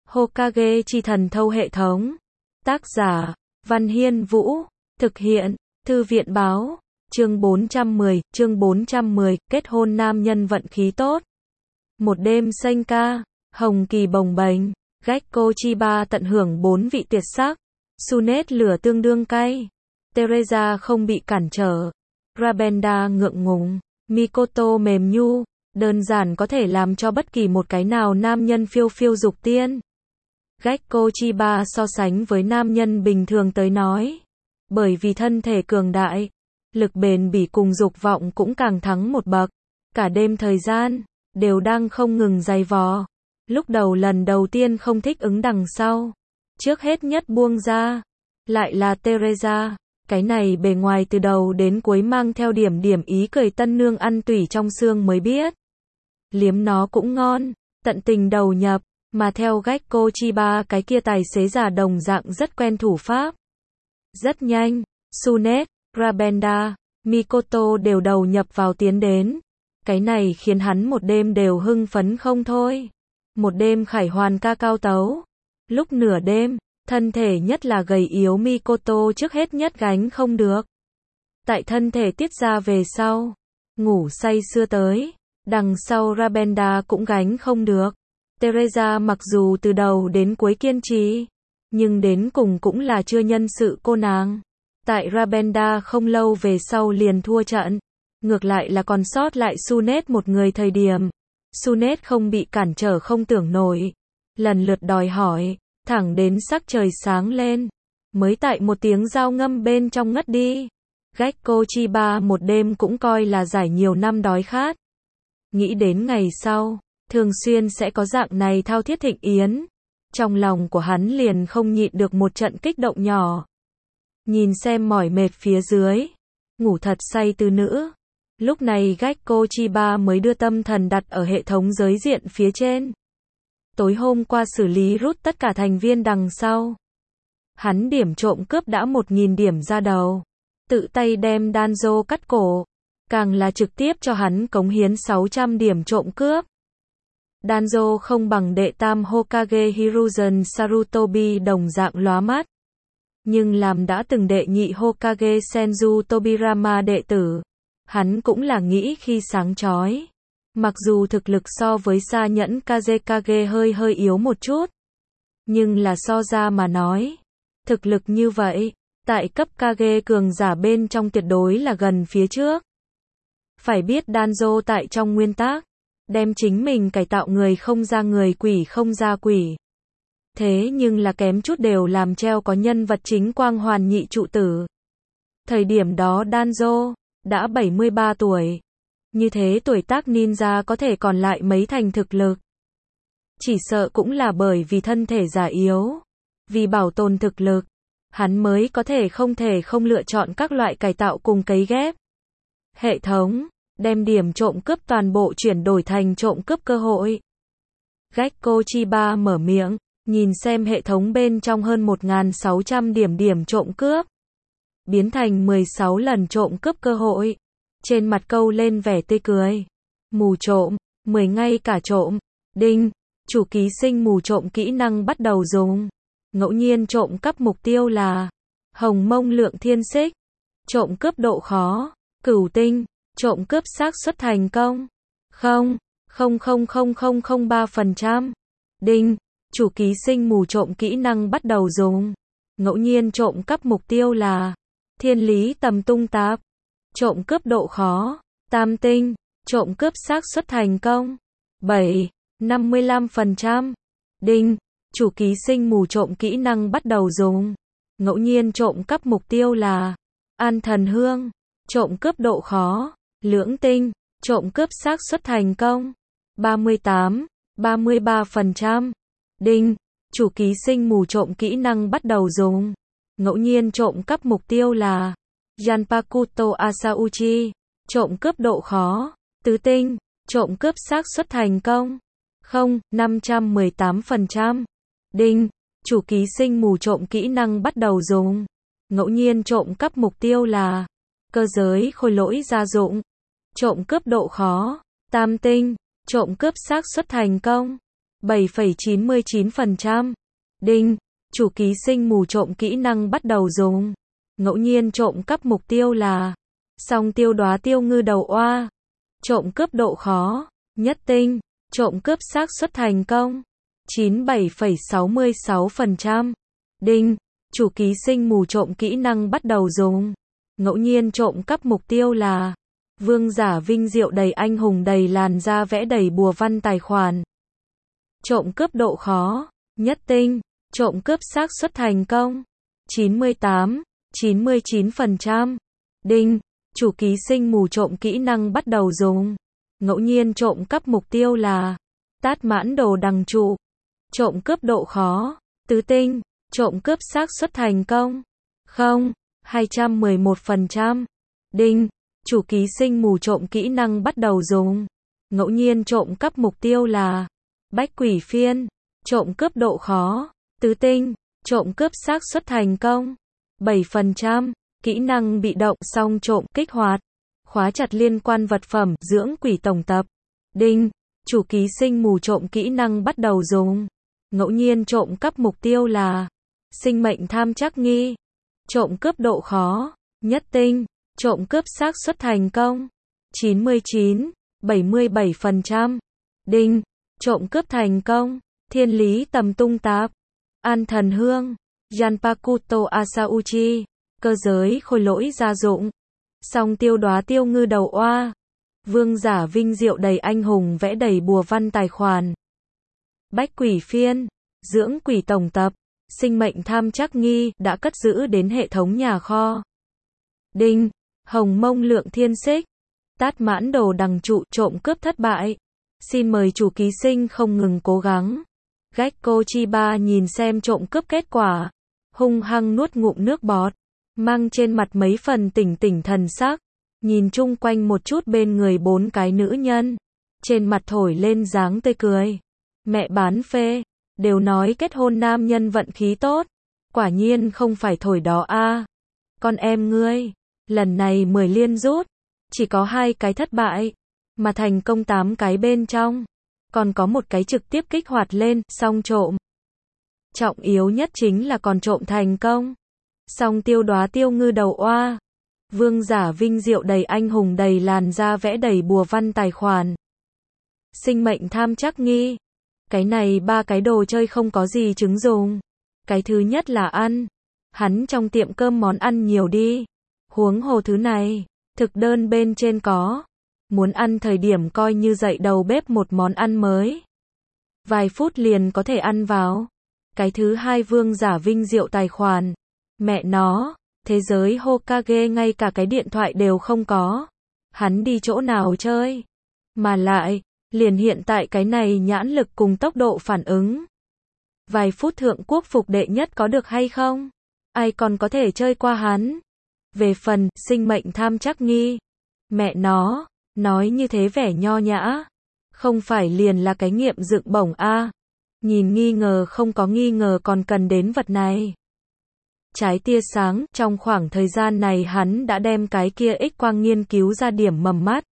Hokage chi thần thâu hệ thống. Tác giả, Văn Hiên Vũ. Thực hiện, Thư viện Báo. Chương 410, kết hôn nam nhân vận khí tốt. Một đêm xanh ca, hồng kỳ bồng bềnh, Gekko Chiba tận hưởng 4 vị tuyệt sắc. Tsunade lửa tương đương cay. Teresa không bị cản trở. Rabenda ngượng ngùng. Mikoto mềm nhu, đơn giản có thể làm cho bất kỳ một cái nào nam nhân phiêu phiêu dục tiên. Gekko Chiba so sánh với nam nhân bình thường tới nói, bởi vì thân thể cường đại, lực bền bỉ cùng dục vọng cũng càng thắng một bậc. Cả đêm thời gian, đều đang không ngừng giày vò. Lúc đầu lần đầu tiên không thích ứng đằng sau. Trước hết nhất buông ra, lại là Teresa. Cái này bề ngoài từ đầu đến cuối mang theo điểm ý cười tân nương ăn tủy trong xương mới biết. Liếm nó cũng ngon, tận tình đầu nhập, mà theo Gekko Chiba cái kia tài xế giả đồng dạng rất quen thủ pháp. Rất nhanh, Tsunade, Rabenda, Mikoto đều đầu nhập vào tiến đến. Cái này khiến hắn một đêm đều hưng phấn không thôi. Một đêm khải hoàn ca cao tấu. Lúc nửa đêm, thân thể nhất là gầy yếu Mikoto trước hết nhất gánh không được. Tại thân thể tiết ra về sau, ngủ say sưa tới. Đằng sau Rabenda cũng gánh không được. Teresa mặc dù từ đầu đến cuối kiên trì, nhưng đến cùng cũng là chưa nhân sự cô nàng. Tại Rabenda không lâu về sau liền thua trận. Ngược lại là còn sót lại Tsunade một người thời điểm. Tsunade không bị cản trở không tưởng nổi. Lần lượt đòi hỏi, thẳng đến sắc trời sáng lên. Mới tại một tiếng dao ngâm bên trong ngất đi. Gekko Chiba một đêm cũng coi là giải nhiều năm đói khát. Nghĩ đến ngày sau, thường xuyên sẽ có dạng này thao thiết thịnh yến. Trong lòng của hắn liền không nhịn được một trận kích động nhỏ. Nhìn xem mỏi mệt phía dưới, ngủ thật say từ nữ. Lúc này Gekko Chiba mới đưa tâm thần đặt ở hệ thống giới diện phía trên. Tối hôm qua xử lý rút tất cả thành viên đằng sau. Hắn điểm trộm cướp đã 1000 điểm ra đầu. Tự tay đem Danzo cắt cổ. Càng là trực tiếp cho hắn cống hiến 600 điểm trộm cướp. Danzo không bằng đệ tam Hokage Hiruzen Sarutobi đồng dạng lóa mắt. Nhưng làm đã từng đệ nhị Hokage Senju Tobirama đệ tử, hắn cũng là nghĩ khi sáng chói. Mặc dù thực lực so với Sa Nhẫn Kazekage hơi yếu một chút, nhưng là so ra mà nói, thực lực như vậy, tại cấp Kage cường giả bên trong tuyệt đối là gần phía trước. Phải biết Danzo tại trong nguyên tắc, đem chính mình cải tạo người không ra người, quỷ không ra quỷ. Thế nhưng là kém chút đều làm treo có nhân vật chính quang hoàn nhị trụ tử. Thời điểm đó Danzo đã 73 tuổi. Như thế tuổi tác ninja có thể còn lại mấy thành thực lực. Chỉ sợ cũng là bởi vì thân thể già yếu. Vì bảo tồn thực lực, hắn mới có thể không lựa chọn các loại cải tạo cùng cấy ghép. Hệ thống đem điểm trộm cướp toàn bộ chuyển đổi thành trộm cướp cơ hội. Gekko Chiba mở miệng, nhìn xem hệ thống bên trong hơn 1600 điểm trộm cướp. Biến thành 16 lần trộm cướp cơ hội. Trên mặt câu lên vẻ tươi cười. Mù trộm, 10 ngay cả trộm. Đinh, chủ ký sinh mù trộm kỹ năng bắt đầu dùng. Ngẫu nhiên trộm cắp mục tiêu là hồng mông lượng thiên xích. Trộm cướp độ khó, cửu tinh. Trộm cướp xác suất thành công 0,00003%. Đinh, chủ ký sinh mù trộm kỹ năng bắt đầu dùng. Ngẫu nhiên trộm cắp mục tiêu là thiên lý tầm tung tạp. Trộm cướp độ khó tam tinh. Trộm cướp xác suất thành công 55%. Đinh, chủ ký sinh mù trộm kỹ năng bắt đầu dùng. Ngẫu nhiên trộm cắp mục tiêu là an thần hương. Trộm cướp độ khó lưỡng tinh. Trộm cướp xác suất thành công 33%. Đinh, chủ ký sinh mù trộm kỹ năng bắt đầu dùng. Ngẫu nhiên trộm cắp mục tiêu là Janpakuto Asauchi. Trộm cướp độ khó tứ tinh. Trộm cướp xác suất thành công 518%. Đinh, chủ ký sinh mù trộm kỹ năng bắt đầu dùng. Ngẫu nhiên trộm cắp mục tiêu là cơ giới khôi lỗi gia dụng. Trộm cướp độ khó tam tinh. Trộm cướp xác suất thành công 7,99%. Đinh, chủ ký sinh mù trộm kỹ năng bắt đầu dùng. Ngẫu nhiên trộm cắp mục tiêu là song tiêu đóa tiêu ngư đầu oa. Trộm cướp độ khó, nhất tinh. Trộm cướp xác suất thành công, 97,66%. Đinh, chủ ký sinh mù trộm kỹ năng bắt đầu dùng. Ngẫu nhiên trộm cắp mục tiêu là vương giả vinh diệu đầy anh hùng đầy làn da vẽ đầy bùa văn tài khoản. Trộm cướp độ khó, nhất tinh. Trộm cướp xác suất thành công, 98,99%. Đinh, chủ ký sinh mù trộm kỹ năng bắt đầu dùng. Ngẫu nhiên trộm cắp mục tiêu là tát mãn đồ đằng trụ. Trộm cướp độ khó, tứ tinh. Trộm cướp xác suất thành công, 211%. Đinh, chủ ký sinh mù trộm kỹ năng bắt đầu dùng. Ngẫu nhiên trộm cắp mục tiêu là bách quỷ phiên. Trộm cướp độ khó, tứ tinh. Trộm cướp xác suất thành công, 7%. Kỹ năng bị động song trộm kích hoạt. Khóa chặt liên quan vật phẩm, dưỡng quỷ tổng tập. Đinh, chủ ký sinh mù trộm kỹ năng bắt đầu dùng. Ngẫu nhiên trộm cắp mục tiêu là sinh mệnh tham trắc nghi. Trộm cướp độ khó, nhất tinh. Trộm cướp xác suất thành công, 99,77%. Đinh, trộm cướp thành công, thiên lý tầm tung tạp. An thần hương, Yanpakuto Asauchi. Cơ giới khôi lỗi gia dụng. Song tiêu đóa tiêu ngư đầu oa. Vương giả vinh diệu đầy anh hùng vẽ đầy bùa văn tài khoản. Bách quỷ phiên, dưỡng quỷ tổng tập. Sinh mệnh tham trắc nghi đã cất giữ đến hệ thống nhà kho. Đinh, hồng mông lượng thiên xích. Tát mãn đồ đằng trụ trộm cướp thất bại. Xin mời chủ ký sinh không ngừng cố gắng. Gecko Chiba nhìn xem trộm cướp kết quả. Hung hăng nuốt ngụm nước bọt. Mang trên mặt mấy phần tỉnh tỉnh thần sắc. Nhìn chung quanh một chút bên người 4 cái nữ nhân. Trên mặt thổi lên dáng tươi cười. Mẹ bán phê. Đều nói kết hôn nam nhân vận khí tốt. Quả nhiên không phải thổi đó a. Con em ngươi. Lần này 10 liên rút. Chỉ có 2 cái thất bại. Mà thành công 8 cái bên trong. Còn có một cái trực tiếp kích hoạt lên, xong trộm. Trọng yếu nhất chính là còn trộm thành công. Song tiêu đóa tiêu ngư đầu oa. Vương giả vinh diệu đầy anh hùng đầy làn da vẽ đầy bùa văn tài khoản. Sinh mệnh tham trắc nghi. Cái này 3 cái đồ chơi không có gì chứng dùng. Cái thứ nhất là ăn. Hắn trong tiệm cơm món ăn nhiều đi. Huống hồ thứ này, thực đơn bên trên có. Muốn ăn thời điểm coi như dậy đầu bếp một món ăn mới. Vài phút liền có thể ăn vào. Cái thứ hai vương giả vinh diệu tài khoản. Mẹ nó, thế giới Hokage ngay cả cái điện thoại đều không có. Hắn đi chỗ nào chơi? Mà lại, liền hiện tại cái này nhãn lực cùng tốc độ phản ứng. Vài phút thượng quốc phục đệ nhất có được hay không? Ai còn có thể chơi qua hắn? Về phần, sinh mệnh tham trắc nghi. Mẹ nó, nói như thế vẻ nho nhã. Không phải liền là cái nghiệm dựng bổng a. Nhìn nghi ngờ không có nghi ngờ còn cần đến vật này. Trái tia sáng, trong khoảng thời gian này hắn đã đem cái kia X-quang nghiên cứu ra điểm mầm mắt.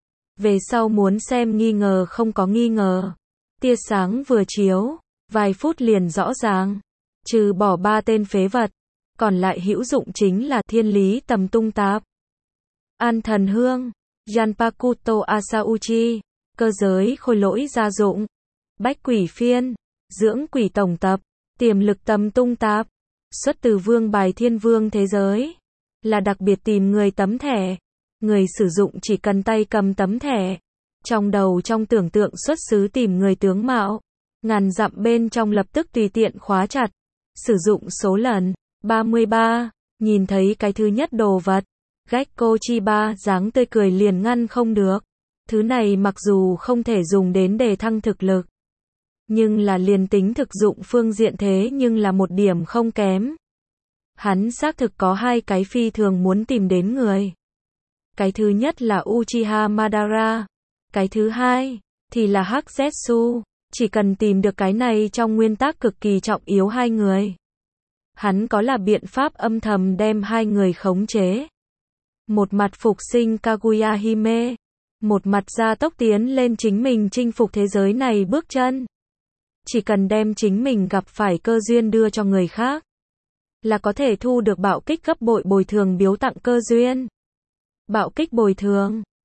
Về sau muốn xem nghi ngờ không có nghi ngờ. Tia sáng vừa chiếu, vài phút liền rõ ràng. Trừ bỏ 3 tên phế vật, còn lại hữu dụng chính là thiên lý tầm tung tạp. An thần hương, Yanpakuto Asauchi. Cơ giới khôi lỗi gia dụng. Bách quỷ phiên, dưỡng quỷ tổng tập. Tiềm lực tầm tung tạp. Xuất từ vương bài thiên vương thế giới. Là đặc biệt tìm người tấm thẻ. Người sử dụng chỉ cần tay cầm tấm thẻ. Trong đầu trong tưởng tượng xuất xứ tìm người tướng mạo. Ngàn dặm bên trong lập tức tùy tiện khóa chặt. Sử dụng số lần 33. Nhìn thấy cái thứ nhất đồ vật. Gecko Chiba dáng tươi cười liền ngăn không được. Thứ này mặc dù không thể dùng đến để thăng thực lực. Nhưng là liền tính thực dụng phương diện thế nhưng là một điểm không kém. Hắn xác thực có 2 cái phi thường muốn tìm đến người. Cái thứ nhất là Uchiha Madara. Cái thứ hai thì là Hắc Zetsu. Chỉ cần tìm được cái này trong nguyên tắc cực kỳ trọng yếu 2 người. Hắn có là biện pháp âm thầm đem 2 người khống chế. Một mặt phục sinh Kaguya Hime. Một mặt gia tốc tiến lên chính mình chinh phục thế giới này bước chân. Chỉ cần đem chính mình gặp phải cơ duyên đưa cho người khác, là có thể thu được bạo kích gấp bội bồi thường biếu tặng cơ duyên. Bạo kích bồi thường